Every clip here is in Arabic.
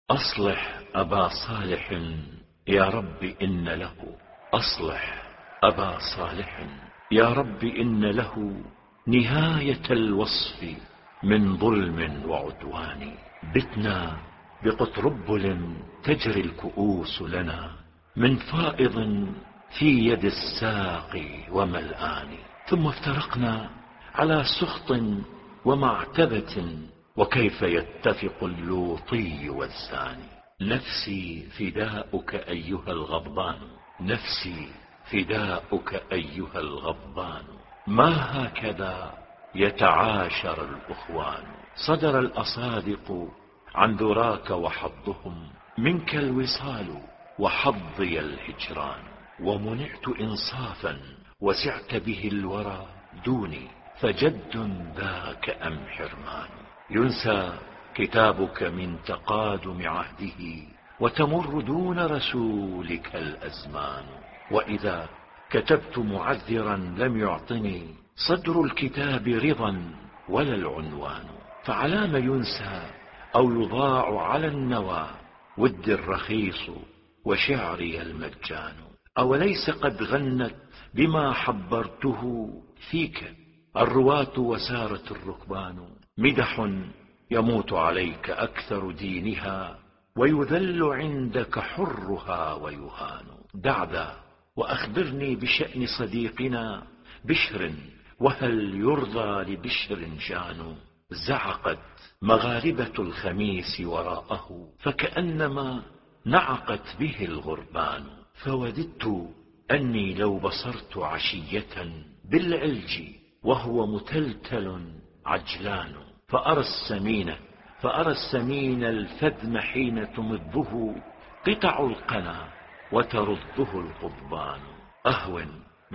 أصلح أبا صالح يا رب إن له، أصلح أبا صالح يا رب إن له نهاية الوصف من ظلم وعدوان. بتنا بقطربل تجري الكؤوس لنا من فائض في يد الساقي وملآن، ثم افترقنا على سخط ومعتبة، وكيف يتفق اللوطي والزاني. نفسي فداؤك أيها الغضبان، نفسي فداؤك أيها الغضبان، ما هكذا يتعاشر الأخوان. صدر الأصادق عن ذراك وحظهم، منك الوصال وحظي الهجران. ومنعت إنصافا وسعت به الورى دوني، فجد ذاك أم حرمان. ينسى كتابك من تقادم عهده، وتمر دون رسولك الأزمان. وإذا كتبت معذرا لم يعطني صدر الكتاب رضا ولا العنوان. فعلام ينسى أو يضاع على النوى ود الرخيص وشعري المجان. أوليس قد غنت بما حبرته فيك الرواة وسارت الركبان. مدح يموت عليك أكثر دينها، ويذل عندك حرها ويهان. دع ذا وأخبرني بشأن صديقنا بشر، وهل يرضى لبشر شان. زعقت مغاربة الخميس وراءه، فكأنما نعقت به الغربان. فوددت أني لو بصرت عشية بالعلج وهو متلتل عجلان، فأرى السمين الفذم حين تمده قطع القنا وترده القضبان. أهون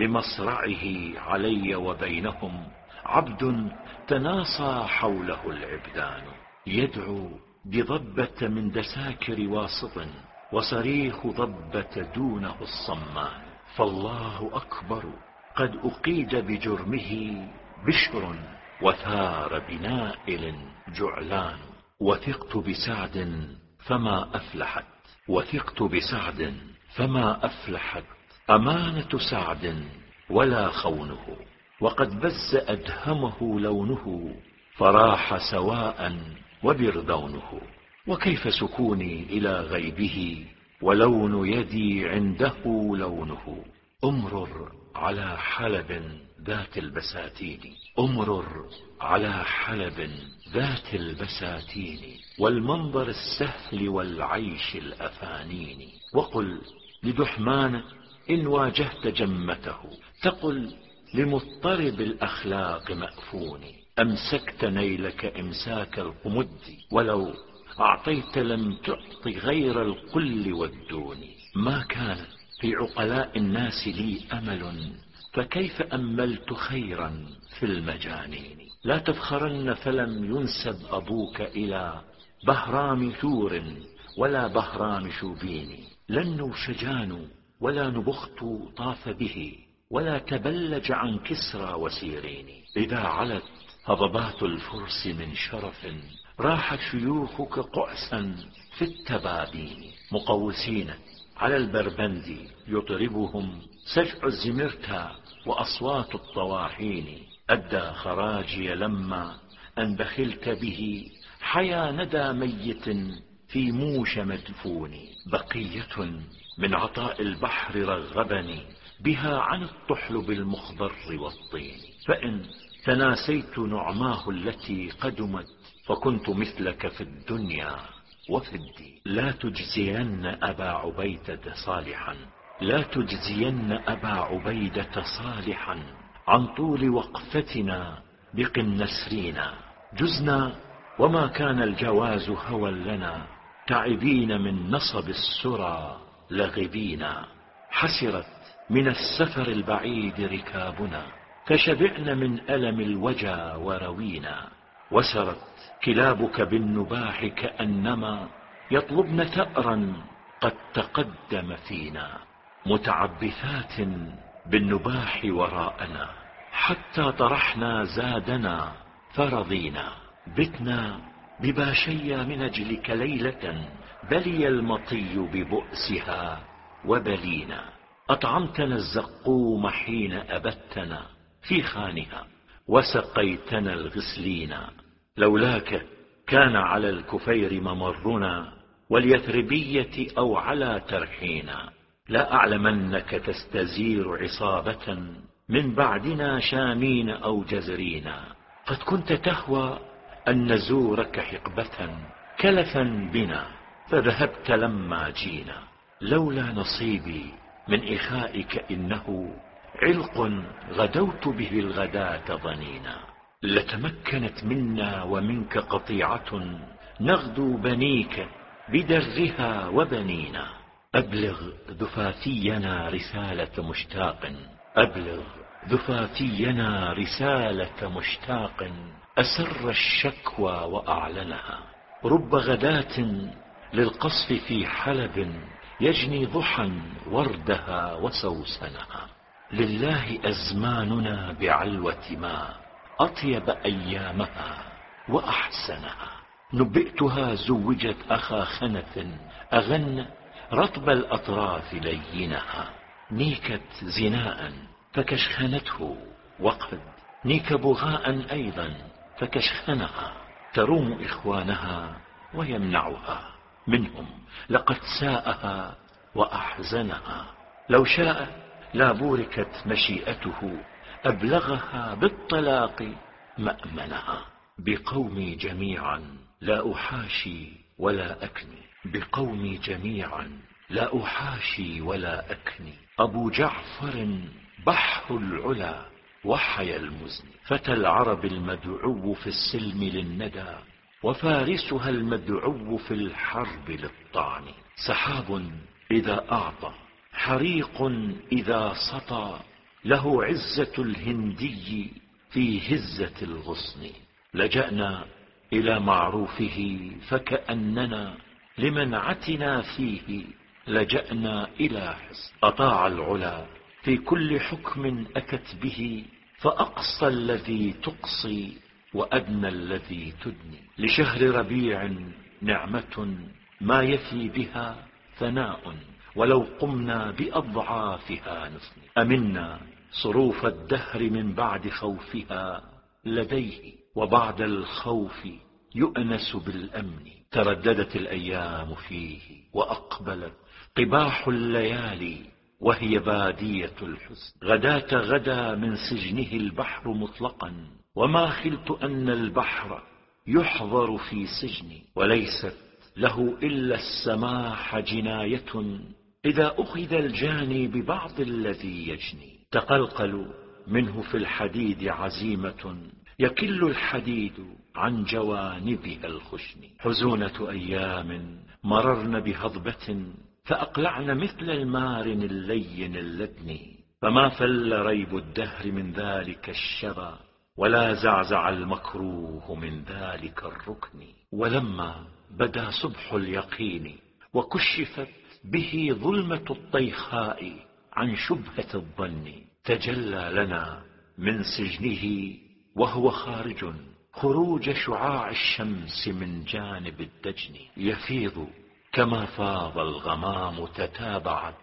بمصرعه علي وبينهم عبد تناصى حوله العبدان. يدعو بضبة من دساكر واسط، وصريخ ضبة دونه الصمان. فالله أكبر قد أقيد بجرمه بشر، وثار بنائل جعلان. وثقت بسعد فما أفلحت، وثقت بسعد فما أفلحت أمانة سعد ولا خونه. وقد بز أدهمه لونه، فراح سواء وبردونه. وكيف سكوني إلى غيبه ولون يدي عنده لونه. أمرر على حلب ذات البساتين، أمرر على حلب ذات البساتين، والمنظر السهل والعيش الأفانين. وقل لدحمان إن واجهت جمته، تقل لمضطرب الأخلاق مأفون. أمسكت نيلك إمساك القمد، ولو أعطيت لم تعط غير القل والدون. ما كان في عقلاء الناس لي أمل، فكيف أملت خيرا في المجانين. لا تفخرن فلم ينسب أبوك إلى بهرام ثور ولا بهرام شوبين. لن نوشجان ولا نبخت طاف به، ولا تبلج عن كسرى وسيرين. إذا علت هضبات الفرس من شرف، راحت شيوخك قعسا في التبابين. مقوسين على البربند يطربهم سجع الزمرتا وأصوات الطواحين. أدى خراجي لما أن بخلت به، حيا ندى ميت في موش مدفون. بقية من عطاء البحر رغبني، بها عن الطحلب المخضر والطين. فإن تناسيت نعماه التي قدمت، فكنت مثلك في الدنيا وفي الدين. لا تجزين أبا عبيدة صالحا، لا تجزين أبا عبيدة صالحا عن طول وقفتنا بقنسرينا. جزنا وما كان الجواز هوى لنا، تعبين من نصب السرى لغبينا. حسرت من السفر البعيد ركابنا، فشبعن من ألم الوجا وروينا. وسرت كلابك بالنباح كأنما يطلبن ثأرا قد تقدم فينا. متعبثات بالنباح وراءنا، حتى طرحنا زادنا فرضينا. بتنا بباشيا من أجلك ليلة، بلي المطي ببؤسها وبلينا. أطعمتنا الزقوم حين أبتنا في خانها، وسقيتنا الغسلين. لولاك كان على الكفير ممرنا، واليثربية أو على ترحينا. لا أعلمنك تستزير عصابة من بعدنا شامين أو جزرين. قد كنت تهوى أن نزورك حقبة كلفا بنا، فذهبت لما جينا. لولا نصيبي من إخائك إنه علق غدوت به الغداة ضنينا. لتمكنت منا ومنك قطيعة نغدو بنيك بدرها وبنينا. أبلغ ذفافينا رسالة مشتاق، أبلغ ذفافينا رسالة مشتاق، أسر الشكوى وأعلنها. رب غداة للقصف في حلب يجني ضحى وردها وسوسنها. لله أزماننا بعلوة ما أطيب أيامها وأحسنها. نبئتها زوجت أخا خنث أغن رطب الأطراف لينها. نيكت زناء فكشخنته، وقد نيك بغاء أيضا فكشخنها. تروم إخوانها ويمنعها منهم، لقد ساءها وأحزنها. لو شاء لا بوركت مشيئته، أبلغها بالطلاق مأمنها. بقومي جميعا لا أحاشي ولا أكني، بقومي جميعا لا أحاشي ولا أكني. أبو جعفر بحر العلا وحي المزن، فتى العرب المدعو في السلم للندى، وفارسها المدعو في الحرب للطعن. سحاب إذا أعطى، حريق إذا سطى، له عزة الهندي في هزة الغصن. لجأنا إلى معروفه فكأننا لمنعتنا فيه لجأنا إلى حصن. أطاع العلا في كل حكم أتت به، فأقصى الذي تقصي وأدنى الذي تدني. لشهر ربيع نعمة ما يفي بها ثناء، ولو قمنا بأضعافها نثني. أمنا صروف الدهر من بعد خوفها لديه، وبعد الخوف يؤنس بالأمن. ترددت الأيام فيه وأقبلت قباح الليالي، وهي بادية الحزن. غداة غدا من سجنه البحر مطلقا، وما خلت أن البحر يحضر في سجني. وليست له إلا السماح جناية، إذا أخذ الجاني ببعض الذي يجني. تقلقل منه في الحديد عزيمة، يكل الحديد عن جوانبها الخشن. حزونة أيام مررن بهضبة، فأقلعن مثل المارن اللين اللدني. فما فل ريب الدهر من ذلك الشبا، ولا زعزع المكروه من ذلك الركن. ولما بدا صبح اليقين، وكشفت به ظلمة الطيخاء عن شبهة الظن، تجلى لنا من سجنه وهو خارج خروج شعاع الشمس من جانب الدجن. يفيض كما فاض الغمام، تتابعت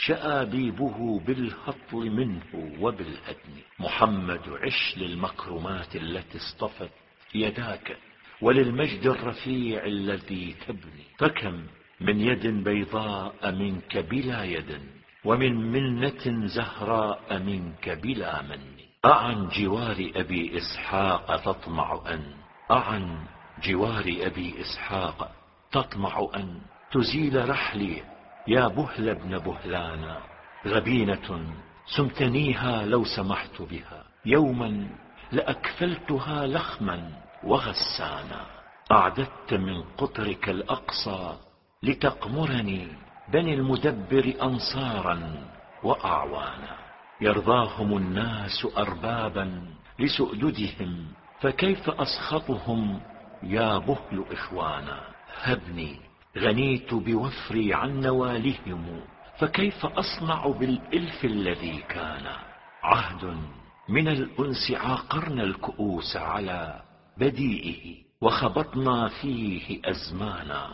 شآبيبه بالهطل منه وبالهدم. محمد عش للمكرمات التي اصطفت يداك، وللمجد الرفيع الذي تبني. فكم من يد بيضاء منك بلا يد، ومن منة زهراء منك بلا من. أعن جوار أبي إسحاق تطمع أن، أعن جوار أبي إسحاق تطمع أن تزيل رحلي يا بهل ابن بهلانا. غبينة سمتنيها لو سمحت بها، يوما لأكفلتها لخما وغسانا. أعددت من قطرك الأقصى لتقمرني، بني المدبر أنصارا وأعوانا. يرضاهم الناس أربابا لسؤددهم، فكيف أسخطهم يا بهل إخوانا. هبني غنيت بوفري عن نوالهم، فكيف أصنع بالإلف الذي كان. عهد من الأنس عاقرنا الكؤوس على بديئه، وخبطنا فيه أزمانا.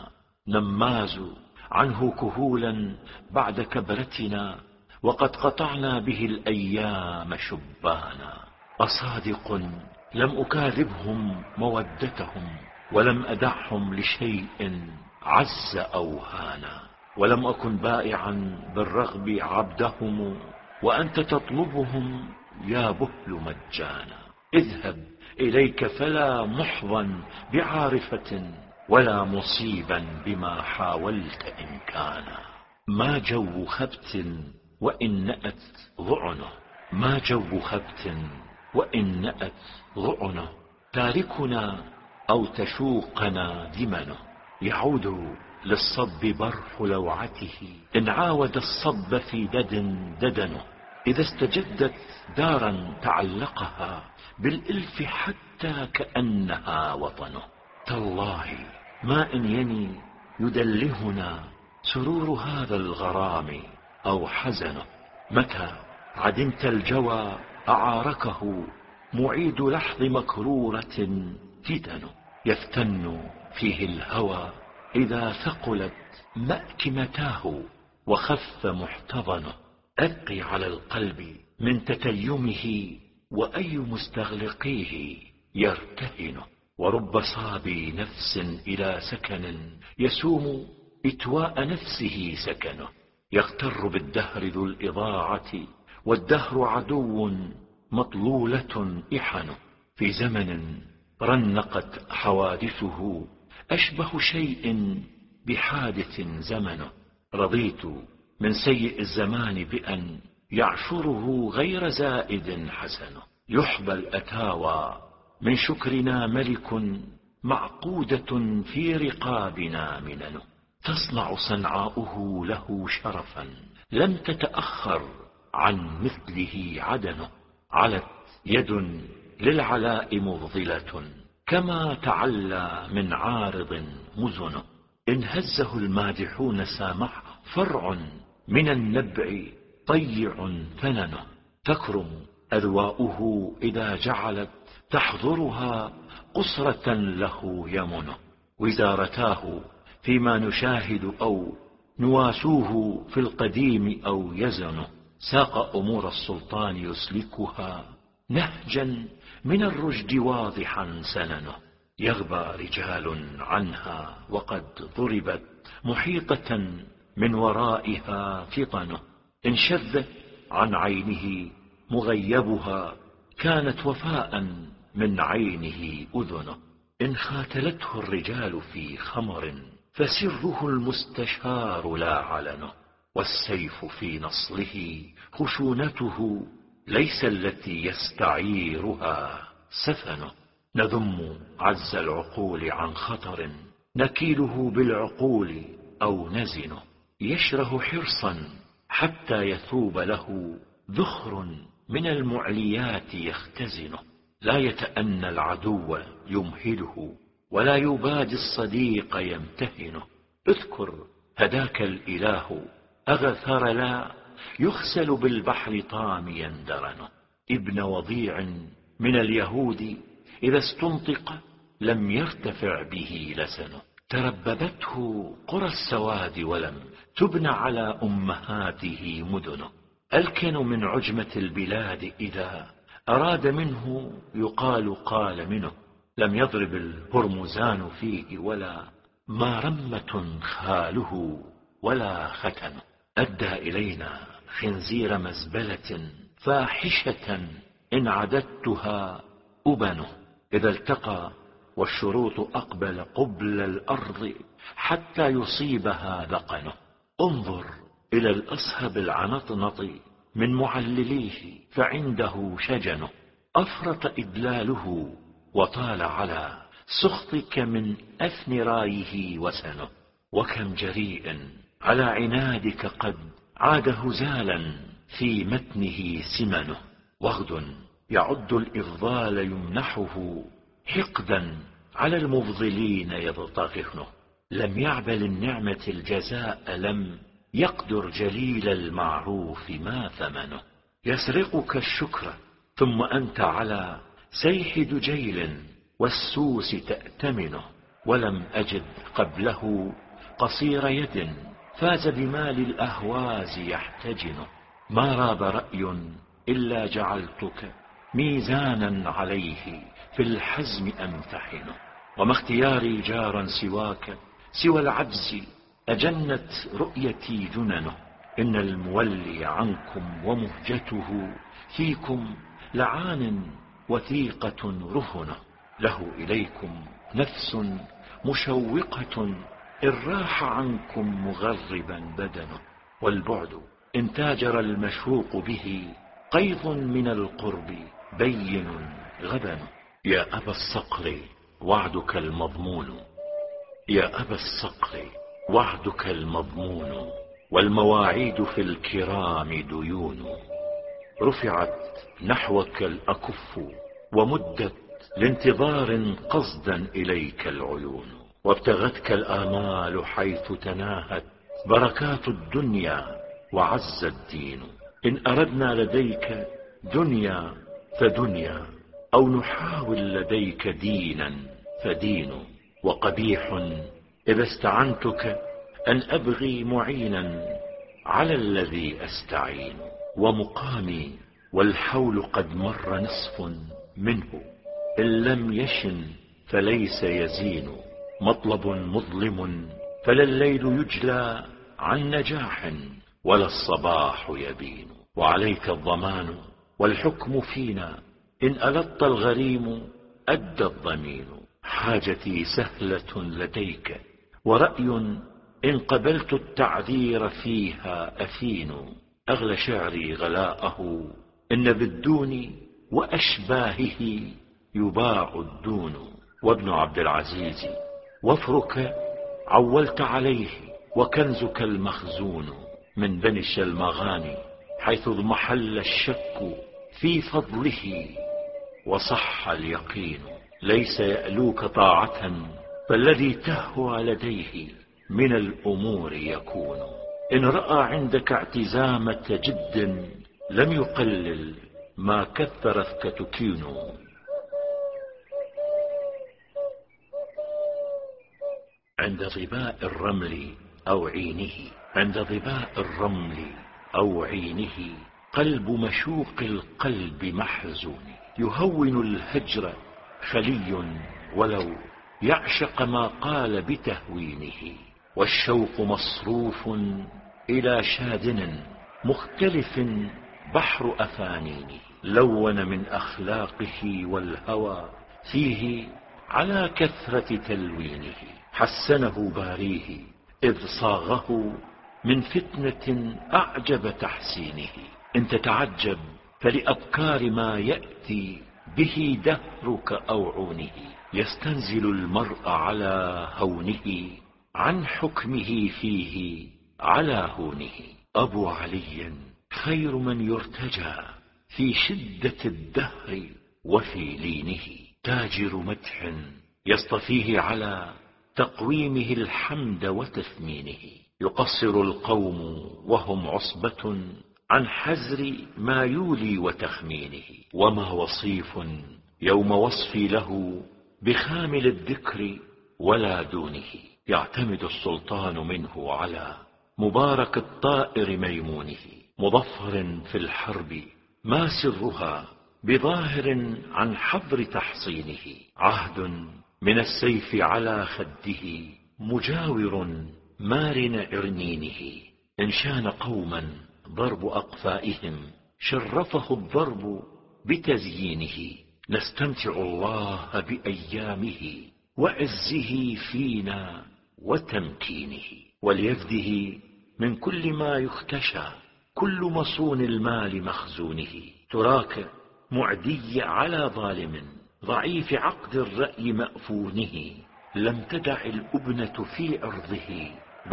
نماز عنه كهولا بعد كبرتنا، وقد قطعنا به الأيام شبانا. أصادق لم أكاذبهم مودتهم، ولم أدعهم لشيء عز أو هانا، ولم أكن بائعا بالرغب عبدهم، وأنت تطلبهم يا بهل مجانا. اذهب إليك فلا محضا بعارفة، ولا مصيبا بما حاولت إن كان. ما جو خبت وإن نأت ظعنه، ما جو خبت وإن نأت ظعنه، تاركنا أو تشوقنا دمنه. يعود للصب برح لوعته، إن عاود الصب في ددنه. إذا استجدت دارا تعلقها بالإلف حتى كأنها وطنه. تالله ما إن يني يدلهنا سرور هذا الغرام أو حزنه. متى عدمت الجوى أعاركه معيد لحظ مكرورة فتنه. يفتن فيه الهوى إذا ثقلت مأكمتاه وخف محتضنه. أبقي على القلب من تتيمه، وأي مستغلقيه يرتهنه. ورب صابي نفس إلى سكن يسوم إتواء نفسه سكنه. يغتر بالدهر ذو الإضاعة، والدهر عدو مطلولة إحنه. في زمن رنقت حوادثه أشبه شيء بحادث زمنه. رضيت من سيء الزمان بأن يعشره غير زائد حسنه. يحبى الأتاوى من شكرنا ملك، معقودة في رقابنا مننه. تصنع صنعاؤه له شرفا، لم تتأخر عن مثله عدنه. علت يد للعلاء مفضلة، كما تعلى من عارض مزنه. إن هزه المادحون سامح، فرع من النبع طيع ثننه. تكرم أذواؤه إذا جعلت تحضرها قصرة له يمنه. وزارتاه فيما نشاهد أو نواسوه في القديم أو يزنه. ساق أمور السلطان يسلكها نهجا من الرشد واضحا سننه. يغبى رجال عنها وقد ضربت محيطة من ورائها فطنه. إن شذت عن عينه مغيبها، كانت وفاء من عينه أذنه. إن خاتلته الرجال في خمر، فسره المستشار لا علنه. والسيف في نصله خشونته، ليس التي يستعيرها سفنه. نذم عز العقول عن خطر، نكيله بالعقول أو نزنه. يشره حرصا حتى يثوب له ذخر من المعليات يختزنه. لا يتأنى العدو يمهله، ولا يبادي الصديق يمتهنه. اذكر هداك الإله أغثر لا يخسل بالبحر طاميا درنه. ابن وضيع من اليهود إذا استنطق لم يرتفع به لسنه. ترببته قرى السواد ولم تبن على أمهاته مدنه. ألكن من عجمة البلاد إذا أراد منه يقال قال منه. لم يضرب الهرمزان فيه ولا ما رمة خاله ولا ختنه. أدى إلينا خنزير مزبلة فاحشة إن عددتها أبنه. إذا التقى والشروط أقبل قبل الأرض حتى يصيبها ذقنه. انظر إلى الأصهب العنطنط من معلليه فعنده شجنه. أفرط إدلاله وطال على سخطك من أثن رايه وسنه. وكم جريء على عنادك قد عاد هزالا في متنه سمنه. وغد يعد الإفضال يمنحه حقدا على المفضلين يضطغفنه. لم يعبل النعمة الجزاء، لم يقدر جليل المعروف ما ثمنه. يسرقك الشكر ثم أنت على سيح دجيل والسوس تأتمنه. ولم أجد قبله قصير يد فاز بمال الأهواز يحتجنه. ما راب رأي إلا جعلتك ميزانا عليه في الحزم أمتحنه. وما اختياري جارا سواك سوى العجز أجنت رؤيتي جننه. إن المولي عنكم ومهجته فيكم لعان وثيقة رهنه. له إليكم نفس مشوقة إن راح عنكم مغربا بدنه. والبعد إن تاجر المشوق به قيض من القرب بين غبن. يا أبا الصقر وعدك المضمون، يا أبا الصقر وعدك المضمون، والمواعيد في الكرام ديون. رفعت نحوك الأكف ومدت لانتظار قصدا إليك العيون. وابتغتك الآمال حيث تناهت بركات الدنيا وعز الدين. إن أردنا لديك دنيا فدنيا، أو نحاول لديك دينا فدين. وقبيح إذا استعنتك أن أبغي معينا على الذي أستعين. ومقامي والحول قد مر نصف منه، إن لم يشن فليس يزين. مطلب مظلم فلا الليل يجلى عن نجاح ولا الصباح يبين. وعليك الضمان والحكم فينا، إن ألط الغريم أدى الضمين. حاجتي سهلة لديك ورأي إن قبلت التعذير فيها أفين. أغلى شعري غلاءه إن بالدون وأشباهه يباع الدون. وابن عبد العزيز وفرك عولت عليه وكنزك المخزون. من بني الشلمغان حيث اضمحل الشك في فضله وصح اليقين. ليس يألوك طاعة فالذي تهوى لديه من الأمور يكون. إن رأى عندك اعتزامة جد لم يقلل ما كثرتك تكين. عند ظباء الرمل أو عينه، عند ظباء الرمل أو عينه قلب مشوق القلب محزون. يهون الهجر خلي ولو يعشق ما قال بتهوينه. والشوق مصروف إلى شادن مختلف بحر أفانينه. لون من أخلاقه والهوى فيه على كثرة تلوينه. حسنه باريه إذ صاغه من فتنة أعجب تحسينه. إن تتعجب فلأبكار ما يأتي به دهرك أو عونه. يستنزل المرء على هونه عن حكمه فيه على هونه. أبو علي خير من يرتجى في شدة الدهر وفي لينه. تاجر مدح يصطفيه على تقويمه الحمد وتثمينه. يقصر القوم وهم عصبة عن حزر ما يولي وتخمينه. وما وصيف يوم وصفي له بخامل الذكر ولا دونه. يعتمد السلطان منه على مبارك الطائر ميمونه. مظفر في الحرب ما سرها بظاهر عن حظر تحصينه. عهد من السيف على خده مجاور مارن عرنينه. إن شان قوما ضرب أقفائهم شرفه الضرب بتزيينه. نستمتع الله بأيامه وعزه فينا وتمكينه. وليفده من كل ما يختشى كل مصون المال مخزونه. تراك معدي على ظالم ضعيف عقد الرأي مأفونه. لم تدع الأبنة في عرضه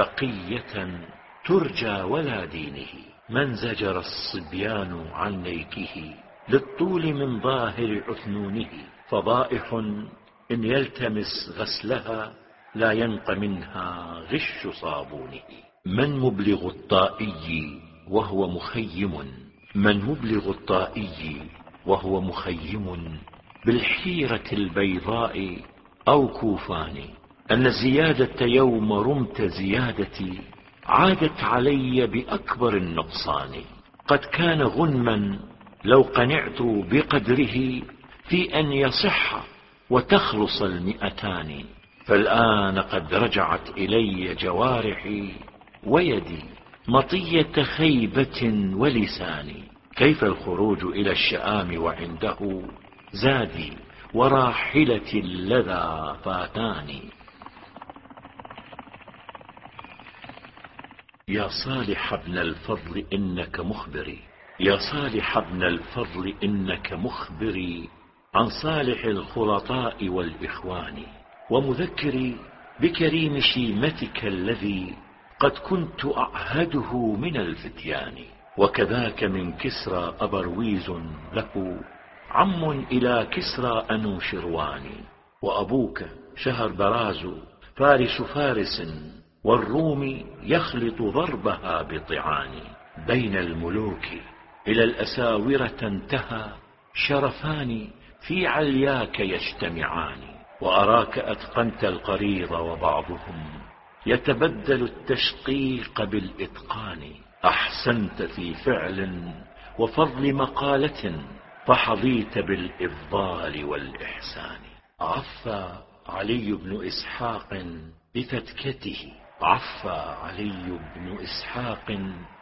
بقية ترجى ولا دينه. من زجر الصبيان عن نيكه للطول من ظاهر عثنونه. فضائح إن يلتمس غسلها لا ينق منها غش صابونه. من مبلغ الطائي وهو مخيم، من مبلغ الطائي وهو مخيم بالحيرة البيضاء أو كوفان. أن الزيادة يوم رمت زيادتي عادت علي بأكبر النقصان. قد كان غنما لو قنعت بقدره في أن يصح وتخلص 200، فالآن قد رجعت إلي جوارحي ويدي مطية خيبة ولساني. كيف الخروج إلى الشآم وعنده زادي وراحلة لذا فاتاني. يا صالح ابن الفضل إنك مخبري، يا صالح ابن الفضل إنك مخبري عن صالح الخلطاء والإخوان، ومذكري بكريم شيمتك الذي قد كنت أعهده من الفتيان. وكذاك من كسرى أبرويز له عم إلى كسرى أنوشروان، وأبوك شهربراز فارس فارس والروم يخلط ضربها بطعان. بين الملوك إلى الأساورة انتهى شرفان في علياك يجتمعان. وأراك أتقنت القريض وبعضهم يتبدل التشقيق بالإتقان. أحسنت في فعل وفضل مقالة فحظيت بالإفضال والإحسان. عفى علي بن إسحاق بفتكته، عفى علي بن إسحاق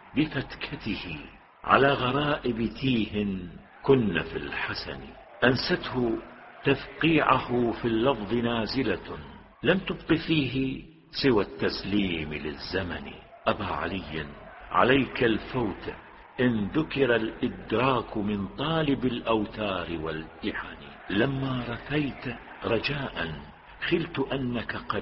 بفتكته على غرائب تيه كن في الحسن. أنسته تفقيعه في اللفظ نازلة لم تبق فيه سوى التسليم للزمن. أبا علي عليك الفوت إن ذكر الإدراك من طالب الأوتار والإحن. لما رثيت رجاء خلت أنك قد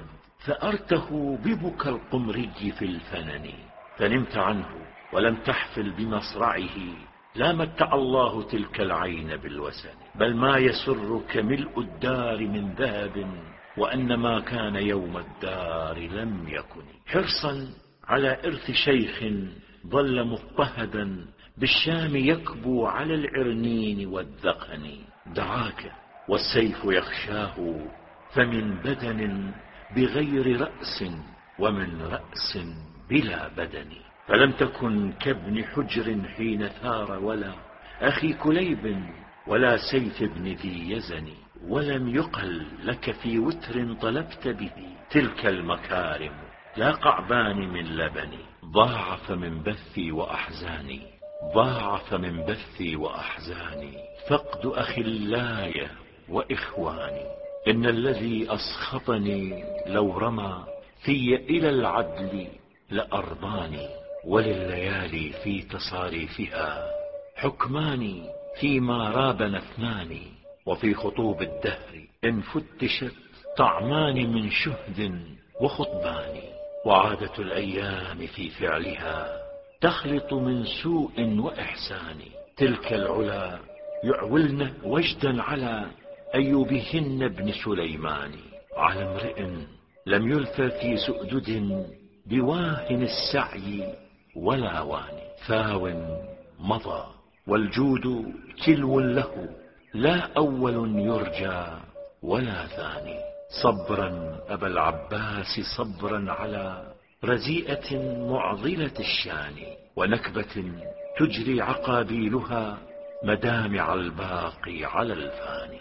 ثأرته ببكى القمري في الفنن. فنمت عنه ولم تحفل بمصرعه، لا متع الله تلك العين بالوسن. بل ما يسرك ملء الدار من ذهب، وأن ما كان يوم الدار لم يكن. حرصا على إرث شيخ ظل مضطهدا بالشام يكبو على العرنين والذقن. دعاك والسيف يخشاه فمن بدن بغير رأس ومن رأس بلا بدن. فلم تكن كابن حجر حين ثار، ولا أخي كليب ولا سيف ابن ذي يزن. ولم يقل لك في وتر طلبت به تلك المكارم، لا قعبان من لبن. ضاعف من بثي وأحزاني، ضاعف من بثي وأحزاني فقد أخلاي وإخواني. إن الذي أسخطني لو رمى في إلى العدل لأرضاني. ولليالي في تصاريفها حكمان فيما رابنا اثنان. وفي خطوب الدهر إن فتشت طعمان من شهد وخطبان. وعادة الأيام في فعلها تخلط من سوء وإحسان. تلك العلا يعولن وجدا على أيوبهن ابن سليمان. على امرئ لم يلف في سؤدد بواهن السعي ولا وان. ثاو مضى والجود تلو له، لا أول يرجى ولا ثاني. صبرا أبا العباس صبرا على رزيئة معضلة الشان، ونكبة تجري عقابيلها مدامع الباقي على الفاني.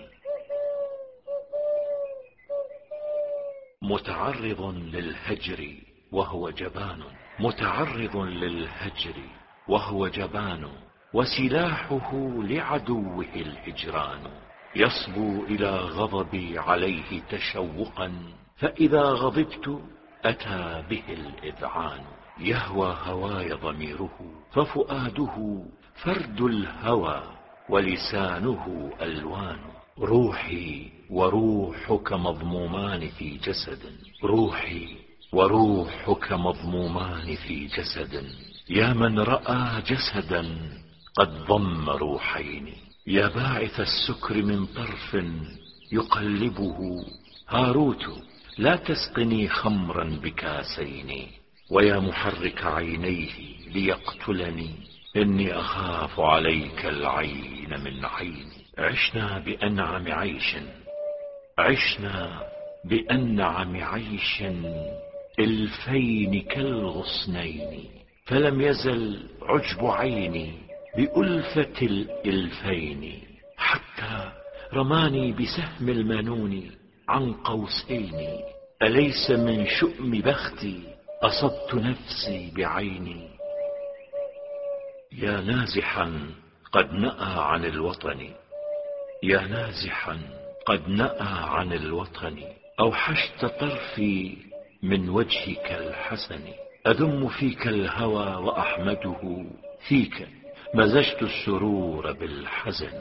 متعرض للهجر وهو جبان، متعرض للهجر وهو جبان، وسلاحه لعدوه الهجران. يصبو إلى غضبي عليه تشوقا، فإذا غضبت أتى به الإذعان. يهوى هواي ضميره ففؤاده فرد الهوى، ولسانه ألوان. روحي وروحك مضمومان في جسد، روحي وروحك مضمومان في جسد. يا من رأى جسدا قد ضم روحين. يا باعث السكر من طرف يقلبه هاروت، لا تسقني خمرا بكاسين. ويا محرك عينيه ليقتلني، إني أخاف عليك العين من عيني. عشنا بأنعم عيش، عشنا بأنعم عيش إلفين كالغصنين، فلم يزل عجب عيني بألفة الإلفين، حتى رماني بسهم المنون عن قوسين. أليس من شؤم بختي أصبت نفسي بعيني؟ يا نازحا قد نأى عن الوطن، يا نازحا قد نأى عن الوطن، أوحشت طرفي من وجهك الحسن. أذم فيك الهوى وأحمده فيك، مزجت السرور بالحزن.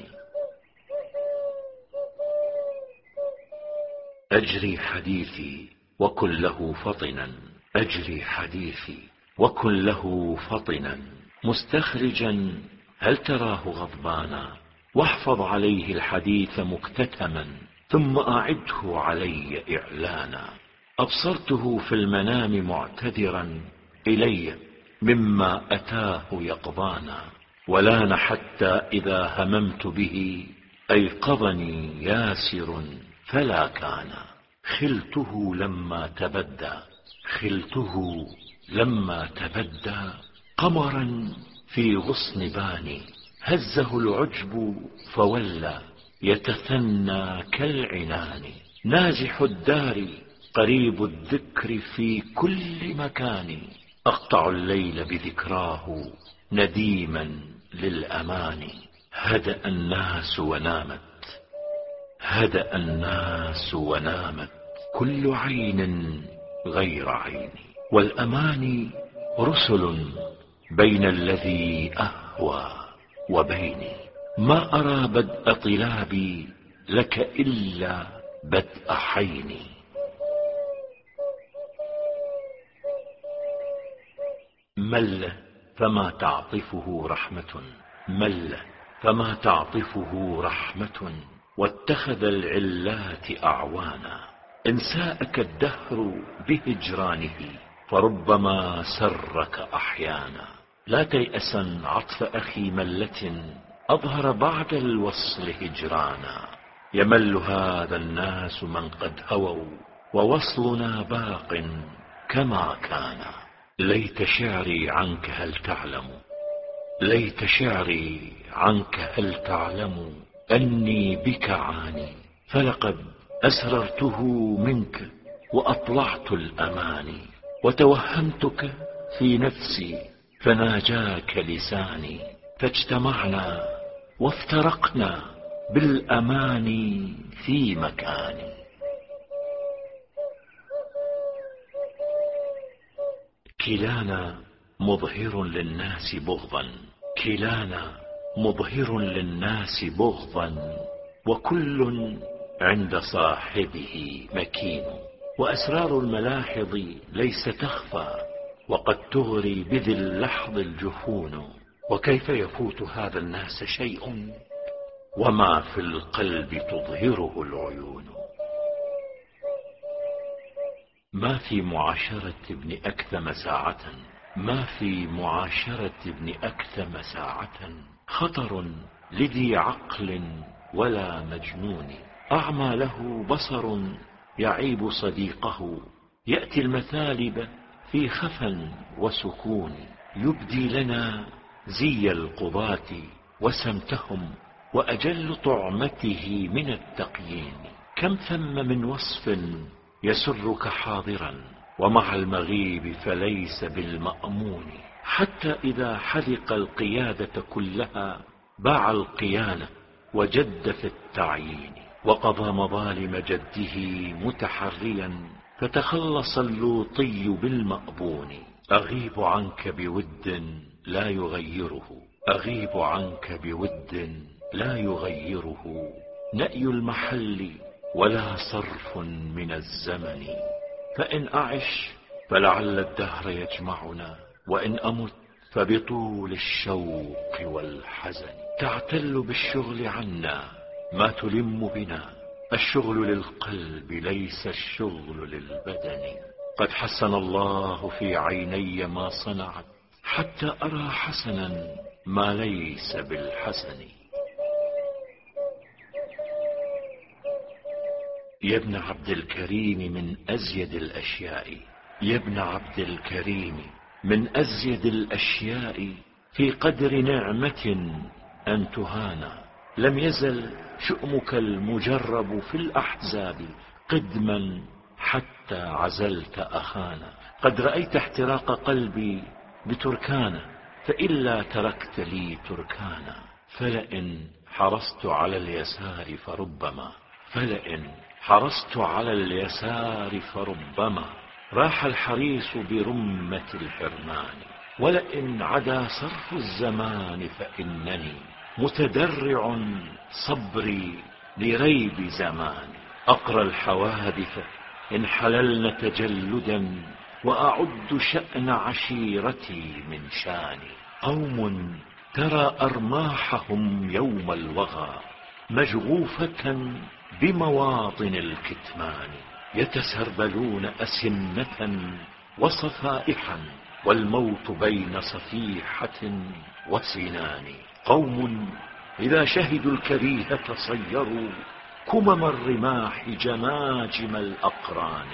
أجري حديثي وكن له فطنا، أجري حديثي وكن له فطنا، مستخرجا هل تراه غضبانا، واحفظ عليه الحديث مكتتما، ثم أعده علي إعلانا. أبصرته في المنام معتذرا إلي مما أتاه يقضانا، ولان حتى إذا هممت به أيقظني ياسر فلا كان. خلته لما تبدى، خلته لما تبدى قمرا في غصن باني، هزه العجب فولى يتثنى كالعنان. نازح الدار قريب الذكر في كل مكان، أقطع الليل بذكراه نديما للأمان. هدأ الناس ونامت، هدأ الناس ونامت كل عين غير عيني، والأماني رسل بين الذي أهوى وبيني. ما أرى بدء طلابي لك إلا بدء حيني. مل فما تعطفه رحمة، مل فما تعطفه رحمة، واتخذ العلات أعوانا. إن ساءك الدهر بهجرانه فربما سرك أحيانا. لا تيأسا عطف أخي ملة أظهر بعد الوصل هجرانا. يمل هذا الناس من قد هووا، ووصلنا باق كما كان. ليت شعري عنك هل تعلم، ليت شعري عنك هل تعلم أني بك عاني. فلقد أسررته منك وأطلعت الأماني، وتوهمتك في نفسي فناجاك لساني. فاجتمعنا وافترقنا بالأماني في مكاني. كلانا مظهر للناس بغضا، كلانا مظهر للناس بغضا، وكل عند صاحبه مكين. وأسرار الملاحظ ليس تخفى، وقد تغري بذي اللحظ الجفون. وكيف يفوت هذا الناس شيء وما في القلب تظهره العيون. ما في معاشرة ابن أكثم ساعة، ما في معاشرة ابن أكثم ساعة خطر لذي عقل ولا مجنون. أعمى له بصر يعيب صديقه، يأتي المثالب في خفا وسكون. يبدي لنا زي القضاة وسمتهم، وأجل طعمته من التقيين. كم ثم من وصف يسرك حاضرا، ومع المغيب فليس بالمأمون. حتى إذا حذق القيادة كلها باع القيانة وجد في التعيين، وقضى مظالم جده متحريا، فتخلص اللوطي بالمأبون. أغيب عنك بود لا يغيره، أغيب عنك بود لا يغيره. نأي المحل ولا صرف من الزمن. فإن أعش فلعل الدهر يجمعنا، وإن أمت فبطول الشوق والحزن. تعتل بالشغل عنا ما تلم بنا، الشغل للقلب ليس الشغل للبدن. قد حسن الله في عيني ما صنعت، حتى أرى حسنا ما ليس بالحسن. يا ابن عبد الكريم من أزيد الأشياء، يا ابن عبد الكريم من أزيد الأشياء في قدر نعمة أن تهانا. لم يزل شؤمك المجرب في الأحزاب قدما حتى عزلت أخانا. قد رأيت احتراق قلبي بتركانا، فإلا تركت لي تركانا. فلئن حرصت على اليسار فربما، فلئن حرصت على اليسار فربما راح الحريص برمة الحرمان. ولئن عدا صرف الزمان فإنني متدرع صبري لريب زمان. أقرى الحوادث إن حللن تجلدا، وأعد شأن عشيرتي من شاني. قوم ترى أرماحهم يوم الوغى مجغوفة بمواطن الكتمان، يتسربلون أسنة وصفائحا والموت بين صفيحة وسنان. قوم إذا شهدوا الكريهة صيروا كمم الرماح جماجم الأقران.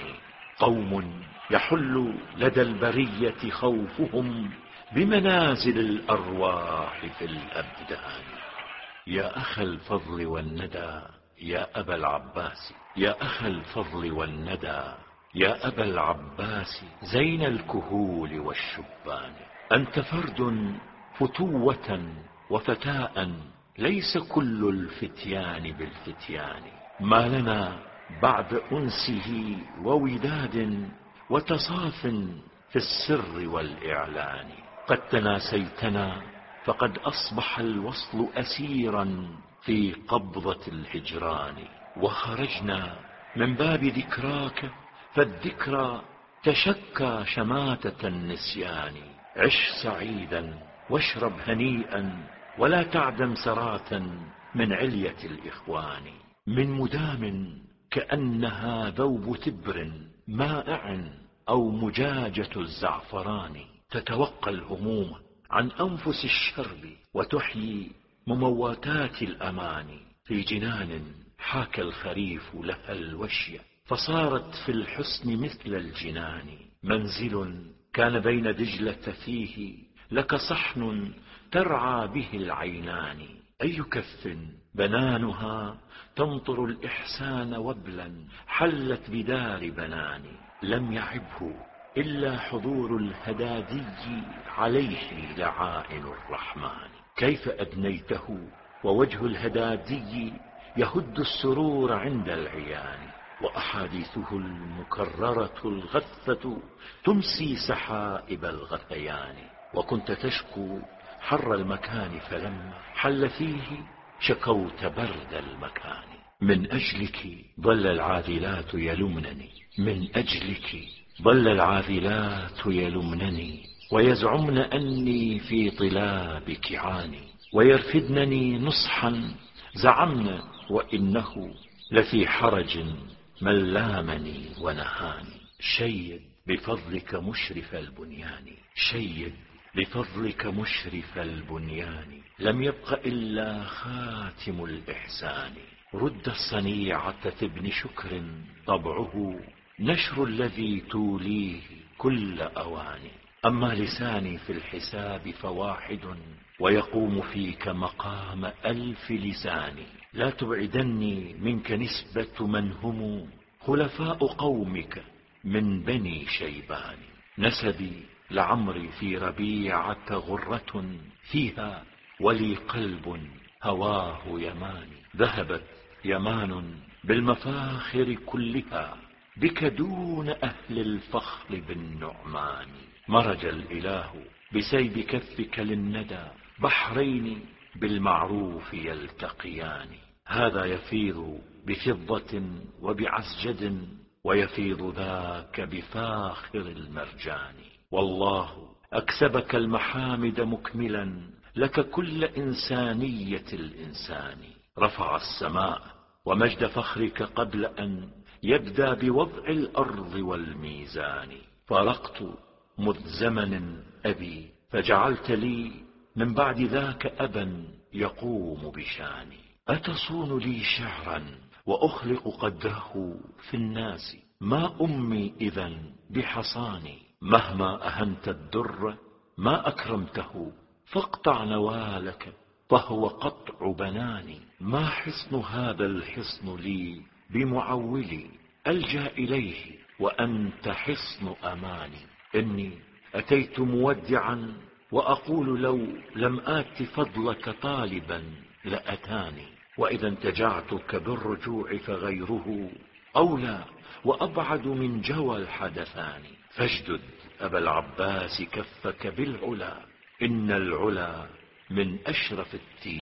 قوم يحل لدى البرية خوفهم بمنازل الأرواح في الأبدان. يا أخا الفضل والندى يا أبا العباس، يا أخا الفضل والندى يا أبا العباس زين الكهول والشبان. أنت فرد فتوة وفتاء ليس كل الفتيان بالفتيان. ما لنا بعد أنسه ووداد وتصاف في السر والإعلان. قد تناسيتنا فقد أصبح الوصل أسيرا في قبضة الهجران. وخرجنا من باب ذكراك فالذكرى تشكى شماتة النسيان. عش سعيدا واشرب هنيئا ولا تعدم سراة من علية الإخوان. من مدام كأنها ذوب تبر مائع أو مجاجة الزعفران، تتوقى الهموم عن أنفس الشرب وتحيي ممواتات الأمان. في جنان حاك الخريف لها الوشي فصارت في الحسن مثل الجنان. منزل كان بين دجلة فيه لك صحن ترعى به العينان. أي كف بنانها تمطر الإحسان وبلا حلت بدار بنان. لم يعبه إلا حضور الهدادي عليه لعائن الرحمن. كيف أدنيته ووجه الهدادي يهد السرور عند العيان. وأحاديثه المكررة الغثة تمسي سحائب الغثيان. وكنت تشكو حر المكان فلما حل فيه شكوت برد المكان. من أجلك ظل العاذلات يلمنني، من أجلك ظل العاذلات يلمنني ويزعمن أني في طلابك عاني. ويرفدنني نصحا زعمن وإنه لفي حرج من لامني ونهاني. شيد بفضلك مشرف البنيان، شيد بفضلك مشرف البنيان. لم يبق إلا خاتم الإحسان. رد الصنيعة في ابن شكر طبعه نشر الذي توليه كل أوان. أما لساني في الحساب فواحد ويقوم فيك مقام 1000 لسان. لا تبعدني منك نسبة من هم خلفاء قومك من بني شيبان. نسبي لعمري في ربيعة غرة فيها ولي قلب هواه يمان. ذهبت يمان بالمفاخر كلها بك دون أهل الفخر بالنعمان. مرج الإله بسيب كفك للندى بحرين بالمعروف يلتقيان. هذا يفيض بفضة وبعسجد ويفيض ذاك بفاخر المرجان. والله أكسبك المحامد مكملا لك كل إنسانية الإنسان. رفع السماء ومجد فخرك قبل أن يبدأ بوضع الأرض والميزان. فارقت مذ زمن أبي فجعلت لي من بعد ذاك أبا يقوم بشاني. أتصون لي شعرا وأخلق قدره في الناس. ما أمي إذن بحصاني، مهما أهنت الدر ما أكرمته، فاقطع نوالك فهو قطع بناني. ما حصن هذا الحصن لي بمعولي، ألجأ إليه وأنت حصن أماني. إني أتيت مودعا وأقول لو لم آت فضلك طالبا لأتاني، وإذا انتجعتك بالرجوع فغيره أولى وأبعد من جوى الحدثان. فاجدد أبا العباس كفك بالعلا، إن العلا من أشرف التين.